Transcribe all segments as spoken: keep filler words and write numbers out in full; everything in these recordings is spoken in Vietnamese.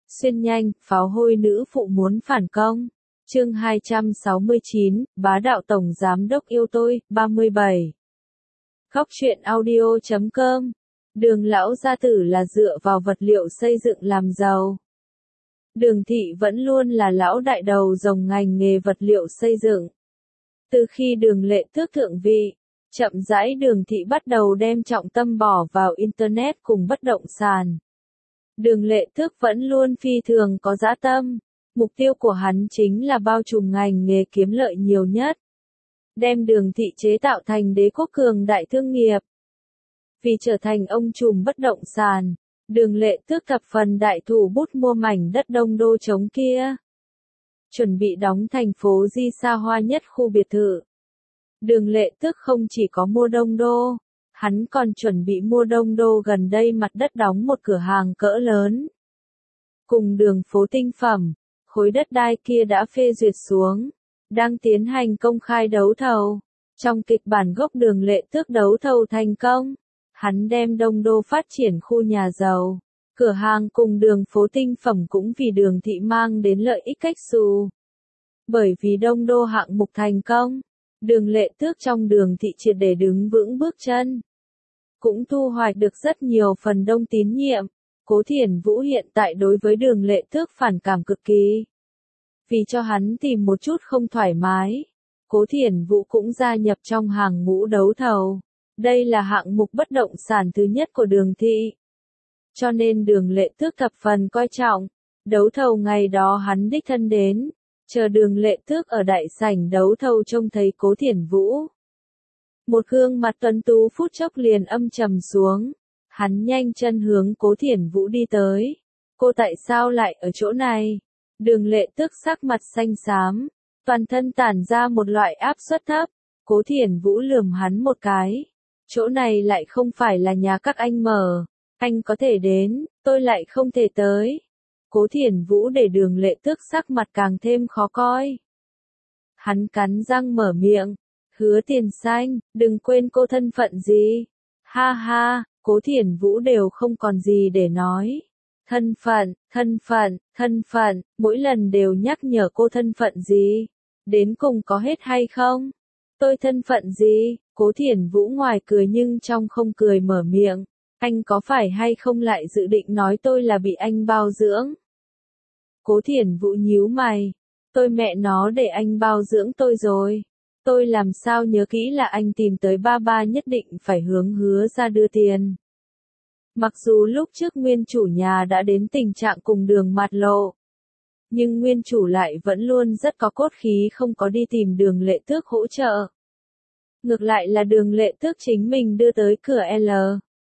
Xuyên nhanh, pháo hôi nữ phụ muốn phản công. Chương hai trăm sáu mươi chín, bá đạo tổng giám đốc yêu tôi, ba mươi bảy. Góc truyện audio chấm com. Đường lão gia tử là dựa vào vật liệu xây dựng làm giàu. Đường thị vẫn luôn là lão đại đầu rồng ngành nghề vật liệu xây dựng. Từ khi Đường Lệ Tước thượng vị, chậm rãi Đường thị bắt đầu đem trọng tâm bỏ vào Internet cùng bất động sản. Đường Lệ Tước vẫn luôn phi thường có dã tâm, mục tiêu của hắn chính là bao trùm ngành nghề kiếm lợi nhiều nhất. Đem Đường thị chế tạo thành đế quốc cường đại thương nghiệp. Vì trở thành ông trùm bất động sản, Đường Lệ Tước thập phần đại thủ bút mua mảnh đất Đông Đô trống kia. Chuẩn bị đóng thành phố Di xa hoa nhất khu biệt thự. Đường Lệ Tước không chỉ có mua Đông Đô, hắn còn chuẩn bị mua Đông Đô gần đây mặt đất đóng một cửa hàng cỡ lớn. Cùng đường phố tinh phẩm, khối đất đai kia đã phê duyệt xuống, đang tiến hành công khai đấu thầu. Trong kịch bản gốc Đường Lệ Tước đấu thầu thành công, hắn đem Đông Đô phát triển khu nhà giàu, cửa hàng cùng đường phố tinh phẩm cũng vì Đường thị mang đến lợi ích cách xù. Bởi vì Đông Đô hạng mục thành công, Đường Lệ Tước trong Đường thị triệt để đứng vững bước chân. Cũng thu hoạch được rất nhiều phần đông tín nhiệm. Cố Thiển Vũ hiện tại đối với Đường Lệ Tước phản cảm cực kỳ. Vì cho hắn tìm một chút không thoải mái, Cố Thiển Vũ cũng gia nhập trong hàng ngũ đấu thầu. Đây là hạng mục bất động sản thứ nhất của Đường thị. Cho nên Đường Lệ Tước thập phần coi trọng. Đấu thầu ngày đó hắn đích thân đến, chờ Đường Lệ Tước ở đại sảnh đấu thầu trông thấy Cố Thiển Vũ. Một gương mặt tuấn tú phút chốc liền âm trầm xuống. Hắn nhanh chân hướng Cố Thiển Vũ đi tới. Cô tại sao lại ở chỗ này? Đường Lệ Tước sắc mặt xanh xám, toàn thân tản ra một loại áp suất thấp. Cố Thiển Vũ lườm hắn một cái. Chỗ này lại không phải là nhà các anh mở. Anh có thể đến, tôi lại không thể tới. Cố Thiển Vũ để Đường Lệ Tước sắc mặt càng thêm khó coi. Hắn cắn răng mở miệng. Hứa Tiền Xanh, đừng quên cô thân phận gì. Ha ha, Cố Thiển Vũ đều không còn gì để nói. Thân phận, thân phận, thân phận, mỗi lần đều nhắc nhở cô thân phận gì. Đến cùng có hết hay không? Tôi thân phận gì? Cố Thiển Vũ ngoài cười nhưng trong không cười mở miệng. Anh có phải hay không lại dự định nói tôi là bị anh bao dưỡng? Cố Thiển Vũ nhíu mày. Tôi mẹ nó để anh bao dưỡng tôi rồi. Tôi làm sao nhớ kỹ là anh tìm tới ba ba nhất định phải hướng Hứa ra đưa tiền. Mặc dù lúc trước nguyên chủ nhà đã đến tình trạng cùng đường mặt lộ, nhưng nguyên chủ lại vẫn luôn rất có cốt khí không có đi tìm Đường Lệ Tước hỗ trợ. Ngược lại là Đường Lệ Tước chính mình đưa tới cửa L.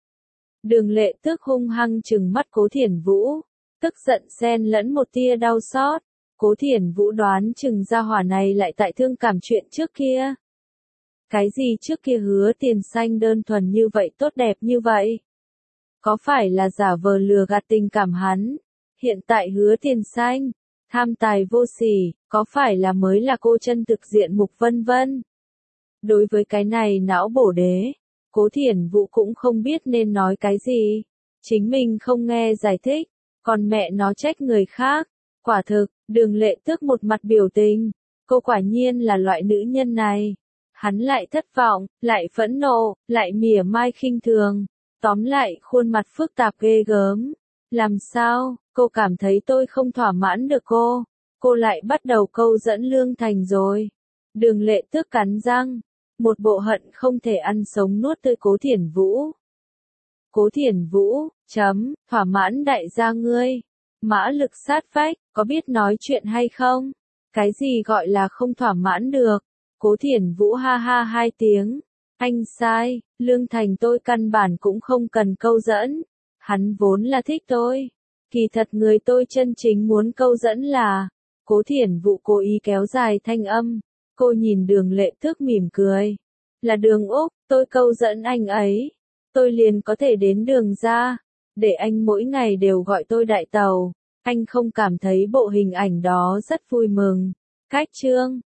Đường Lệ Tước hung hăng trừng mắt Cố Thiển Vũ, tức giận xen lẫn một tia đau xót. Cố Thiển Vũ đoán chừng gia hỏa này lại tại thương cảm chuyện trước kia. Cái gì trước kia Hứa Tiền Xanh đơn thuần như vậy tốt đẹp như vậy? Có phải là giả vờ lừa gạt tình cảm hắn? Hiện tại Hứa Tiền Xanh, tham tài vô sỉ, có phải là mới là cô chân thực diện mục vân vân? Đối với cái này não bổ đế, Cố Thiển Vũ cũng không biết nên nói cái gì. Chính mình không nghe giải thích, còn mẹ nó trách người khác. Quả thực, Đường Lệ Tước một mặt biểu tình, cô quả nhiên là loại nữ nhân này. Hắn lại thất vọng, lại phẫn nộ, lại mỉa mai khinh thường. Tóm lại khuôn mặt phức tạp ghê gớm. Làm sao, cô cảm thấy tôi không thỏa mãn được cô? Cô lại bắt đầu câu dẫn Lương Thành rồi. Đường Lệ Tước cắn răng, một bộ hận không thể ăn sống nuốt tươi Cố Thiển Vũ. Cố Thiển Vũ, chấm, thỏa mãn đại gia ngươi. Mã lực sát vách, có biết nói chuyện hay không? Cái gì gọi là không thỏa mãn được? Cố Thiển Vũ ha ha hai tiếng. Anh sai, Lương Thành tôi căn bản cũng không cần câu dẫn. Hắn vốn là thích tôi. Kỳ thật người tôi chân chính muốn câu dẫn là... Cố Thiển Vũ cố ý kéo dài thanh âm. Cô nhìn Đường Lệ Tước mỉm cười. Là Đường Úc, tôi câu dẫn anh ấy. Tôi liền có thể đến Đường ra. Để anh mỗi ngày đều gọi tôi đại tàu. Anh không cảm thấy bộ hình ảnh đó rất vui mừng. Cách chương.